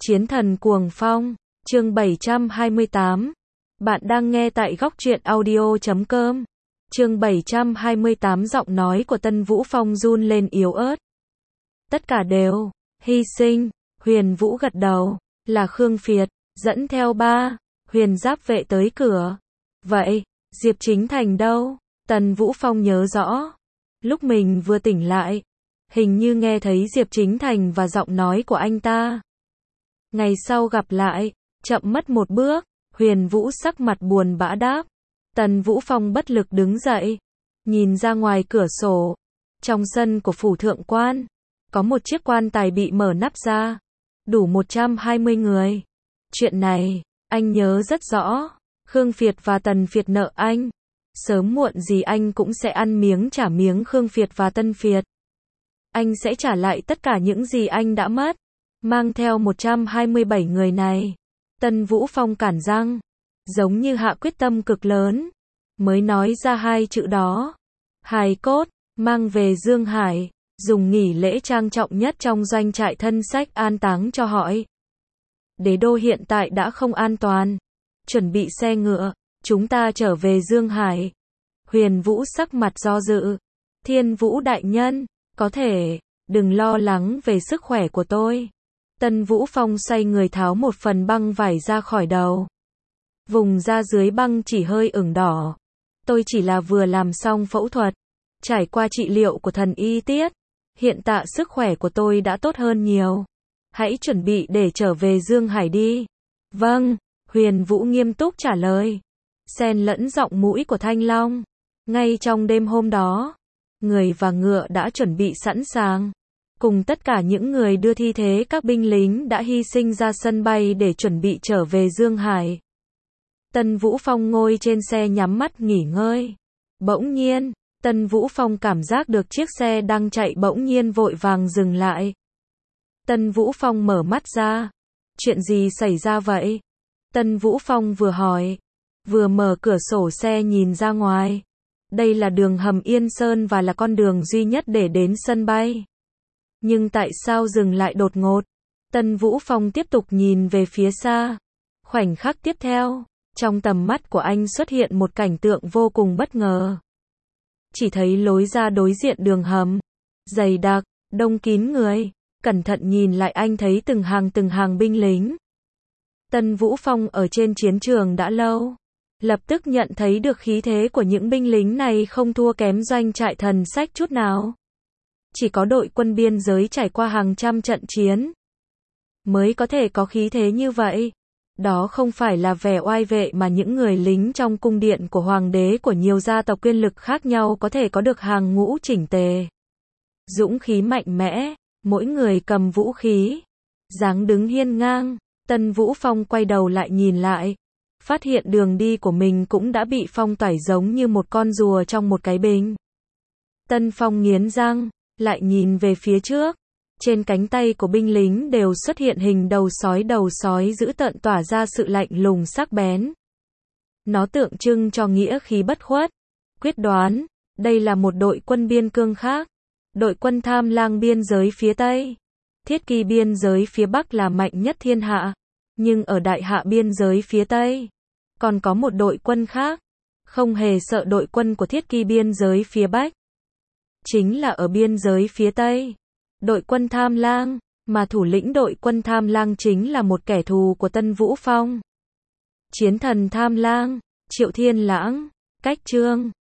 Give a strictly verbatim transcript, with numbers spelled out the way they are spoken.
Chiến thần cuồng phong, chương bảy trăm hai mươi tám. Bạn đang nghe tại góc truyện audio chấm com. Chương bảy trăm hai mươi tám, giọng nói của Tân Vũ Phong run lên yếu ớt. Tất cả đều hy sinh. Huyền Vũ gật đầu, là Khương Phiệt, dẫn theo ba huyền giáp vệ tới cửa. Vậy, Diệp Chính Thành đâu? Tân Vũ Phong nhớ rõ. Lúc mình vừa tỉnh lại, hình như nghe thấy Diệp Chính Thành và giọng nói của anh ta. Ngày sau gặp lại, chậm mất một bước. Huyền Vũ sắc mặt buồn bã đáp. Tần Vũ Phong bất lực đứng dậy, nhìn ra ngoài cửa sổ. Trong sân của phủ thượng quan, có một chiếc quan tài bị mở nắp ra, đủ một trăm hai mươi người. Chuyện này, anh nhớ rất rõ. Khương Phiệt và Tần Phiệt nợ anh. Sớm muộn gì anh cũng sẽ ăn miếng trả miếng Khương Phiệt và Tân Phiệt. Anh sẽ trả lại tất cả những gì anh đã mất. Mang theo một trăm hai mươi bảy người này. Tân Vũ Phong cản răng, giống như hạ quyết tâm cực lớn, mới nói ra hai chữ đó. Hài cốt, mang về Dương Hải, dùng nghỉ lễ trang trọng nhất trong doanh trại thân sách an táng cho hỏi. Đế đô hiện tại đã không an toàn. Chuẩn bị xe ngựa, chúng ta trở về Dương Hải. Huyền Vũ sắc mặt do dự. Thiên Vũ đại nhân, có thể, đừng lo lắng về sức khỏe của tôi. Tân Vũ Phong xoay người tháo một phần băng vải ra khỏi đầu. Vùng da dưới băng chỉ hơi ửng đỏ. Tôi chỉ là vừa làm xong phẫu thuật, trải qua trị liệu của thần y Tiết. Hiện tại sức khỏe của tôi đã tốt hơn nhiều. Hãy chuẩn bị để trở về Dương Hải đi. Vâng, Huyền Vũ nghiêm túc trả lời. Xen lẫn giọng mũi của Thanh Long. Ngay trong đêm hôm đó, người và ngựa đã chuẩn bị sẵn sàng. Cùng tất cả những người đưa thi thể các binh lính đã hy sinh ra sân bay để chuẩn bị trở về Dương Hải. Tân Vũ Phong ngồi trên xe nhắm mắt nghỉ ngơi. Bỗng nhiên, Tân Vũ Phong cảm giác được chiếc xe đang chạy bỗng nhiên vội vàng dừng lại. Tân Vũ Phong mở mắt ra. Chuyện gì xảy ra vậy? Tân Vũ Phong vừa hỏi, vừa mở cửa sổ xe nhìn ra ngoài. Đây là đường hầm Yên Sơn và là con đường duy nhất để đến sân bay. Nhưng tại sao dừng lại đột ngột? Tân Vũ Phong tiếp tục nhìn về phía xa. Khoảnh khắc tiếp theo, trong tầm mắt của anh xuất hiện một cảnh tượng vô cùng bất ngờ. Chỉ thấy lối ra đối diện đường hầm, dày đặc, đông kín người. Cẩn thận nhìn lại anh thấy từng hàng từng hàng binh lính. Tân Vũ Phong ở trên chiến trường đã lâu. Lập tức nhận thấy được khí thế của những binh lính này không thua kém doanh trại thần sách chút nào. Chỉ có đội quân biên giới trải qua hàng trăm trận chiến mới có thể có khí thế như vậy. Đó không phải là vẻ oai vệ mà những người lính trong cung điện của hoàng đế của nhiều gia tộc quyền lực khác nhau có thể có được hàng ngũ chỉnh tề. Dũng khí mạnh mẽ, mỗi người cầm vũ khí, dáng đứng hiên ngang. Tân Vũ Phong quay đầu lại nhìn lại, phát hiện đường đi của mình cũng đã bị phong tỏa giống như một con rùa trong một cái bình. Tân Phong nghiến răng, lại nhìn về phía trước. Trên cánh tay của binh lính đều xuất hiện hình đầu sói đầu sói dữ tợn tỏa ra sự lạnh lùng sắc bén. Nó tượng trưng cho nghĩa khí bất khuất, quyết đoán. Đây là một đội quân biên cương khác. Đội quân Tham Lang biên giới phía Tây. Thiết Kỳ biên giới phía Bắc là mạnh nhất thiên hạ. Nhưng ở Đại Hạ biên giới phía Tây, còn có một đội quân khác. Không hề sợ đội quân của Thiết Kỳ biên giới phía Bắc. Chính là ở biên giới phía Tây. Đội quân Tham Lang, mà thủ lĩnh đội quân Tham Lang chính là một kẻ thù của Tân Vũ Phong. Chiến thần Tham Lang, Triệu Thiên Lãng, cách chương.